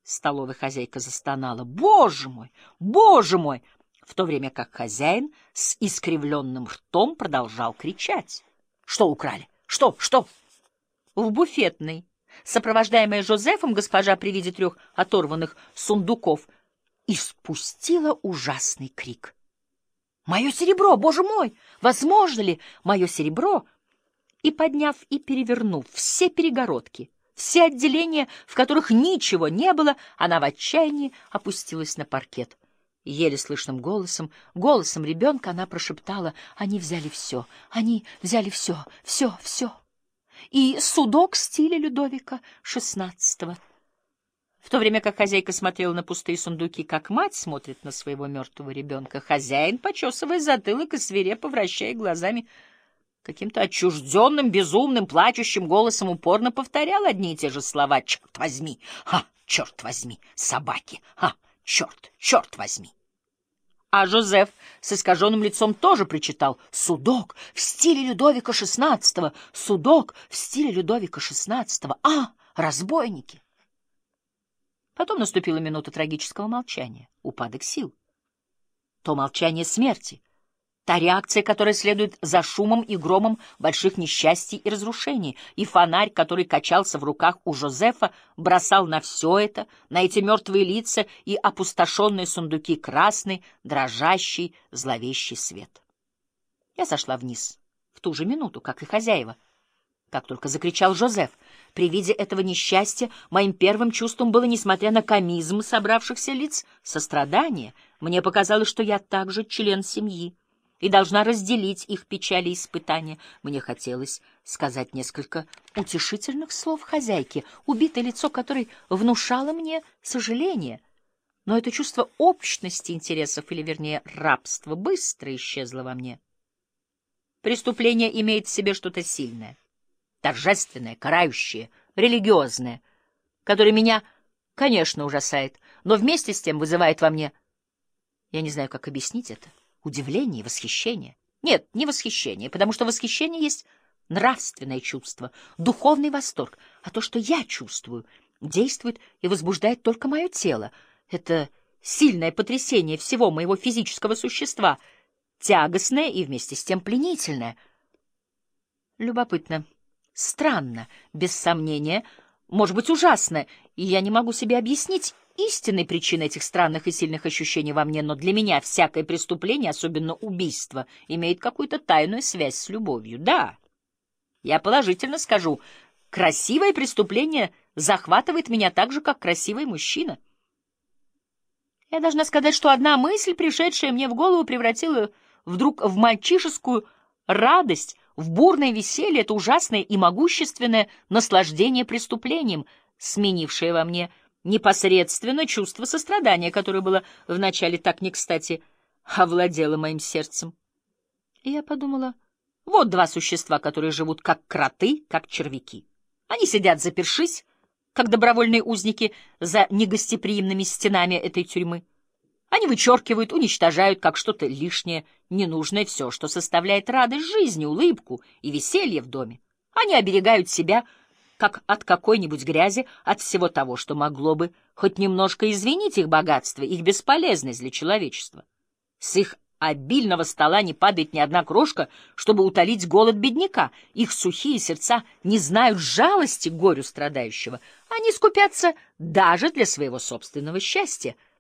Столовая хозяйка застонала. «Боже мой! Боже мой!» В то время как хозяин с искривленным ртом продолжал кричать. «Что украли? Что? Что?» В буфетной, сопровождаемая Жозефом, госпожа при виде 3 оторванных сундуков испустила ужасный крик. «Мое серебро! Боже мой! Возможно ли мое серебро?» И, подняв и перевернув все перегородки, все отделения, в которых ничего не было, она в отчаянии опустилась на паркет. Еле слышным голосом, голосом ребенка она прошептала: «Они взяли все, они взяли все, все, все. И судок стиля Людовика XVI». В то время как хозяйка смотрела на пустые сундуки, как мать смотрит на своего мертвого ребенка, хозяин, почесывая затылок и свирепо вращая глазами, каким-то отчужденным, безумным, плачущим голосом упорно повторял одни и те же слова: «Черт возьми! Ха! Черт возьми! Собаки! Ха! Черт! Черт возьми!» А Жозеф с искаженным лицом тоже причитал: «Судок в стиле Людовика XVI! Судок в стиле Людовика XVI! А, разбойники!» Потом наступила минута трагического молчания, упадок сил. То молчание смерти, та реакция, которая следует за шумом и громом больших несчастий и разрушений, и фонарь, который качался в руках у Жозефа, бросал на все это, на эти мертвые лица и опустошенные сундуки красный, дрожащий, зловещий свет. Я сошла вниз в ту же минуту, как и хозяева. Как только закричал Жозеф, при виде этого несчастья моим первым чувством было, несмотря на комизм собравшихся лиц, сострадание. Мне показалось, что я также член семьи и должна разделить их печали и испытания. Мне хотелось сказать несколько утешительных слов хозяйке, убитое лицо которой внушало мне сожаление. Но это чувство общности интересов, или, вернее, рабства, быстро исчезло во мне. Преступление имеет в себе что-то сильное, торжественное, карающее, религиозное, которое меня, конечно, ужасает, но вместе с тем вызывает во мне, я не знаю, как объяснить это, удивление и восхищение. Нет, не восхищение, потому что восхищение есть нравственное чувство, духовный восторг, а то, что я чувствую, действует и возбуждает только мое тело. Это сильное потрясение всего моего физического существа, тягостное и вместе с тем пленительное. Любопытно. Странно, без сомнения, может быть, ужасно, и я не могу себе объяснить истинной причины этих странных и сильных ощущений во мне, но для меня всякое преступление, особенно убийство, имеет какую-то тайную связь с любовью. Да, я положительно скажу, красивое преступление захватывает меня так же, как красивый мужчина. Я должна сказать, что одна мысль, пришедшая мне в голову, превратила вдруг в мальчишескую радость, в бурное веселье, это ужасное и могущественное наслаждение преступлением, сменившее во мне непосредственно чувство сострадания, которое было вначале так не кстати овладело моим сердцем. И я подумала, вот два существа, которые живут как кроты, как червяки. Они сидят запершись, как добровольные узники за негостеприимными стенами этой тюрьмы. Они вычеркивают, уничтожают, как что-то лишнее, ненужное все, что составляет радость жизни, улыбку и веселье в доме. Они оберегают себя, как от какой-нибудь грязи, от всего того, что могло бы хоть немножко извинить их богатство, их бесполезность для человечества. С их обильного стола не падает ни одна крошка, чтобы утолить голод бедняка. Их сухие сердца не знают жалости к горю страдающего. Они скупятся даже для своего собственного счастья.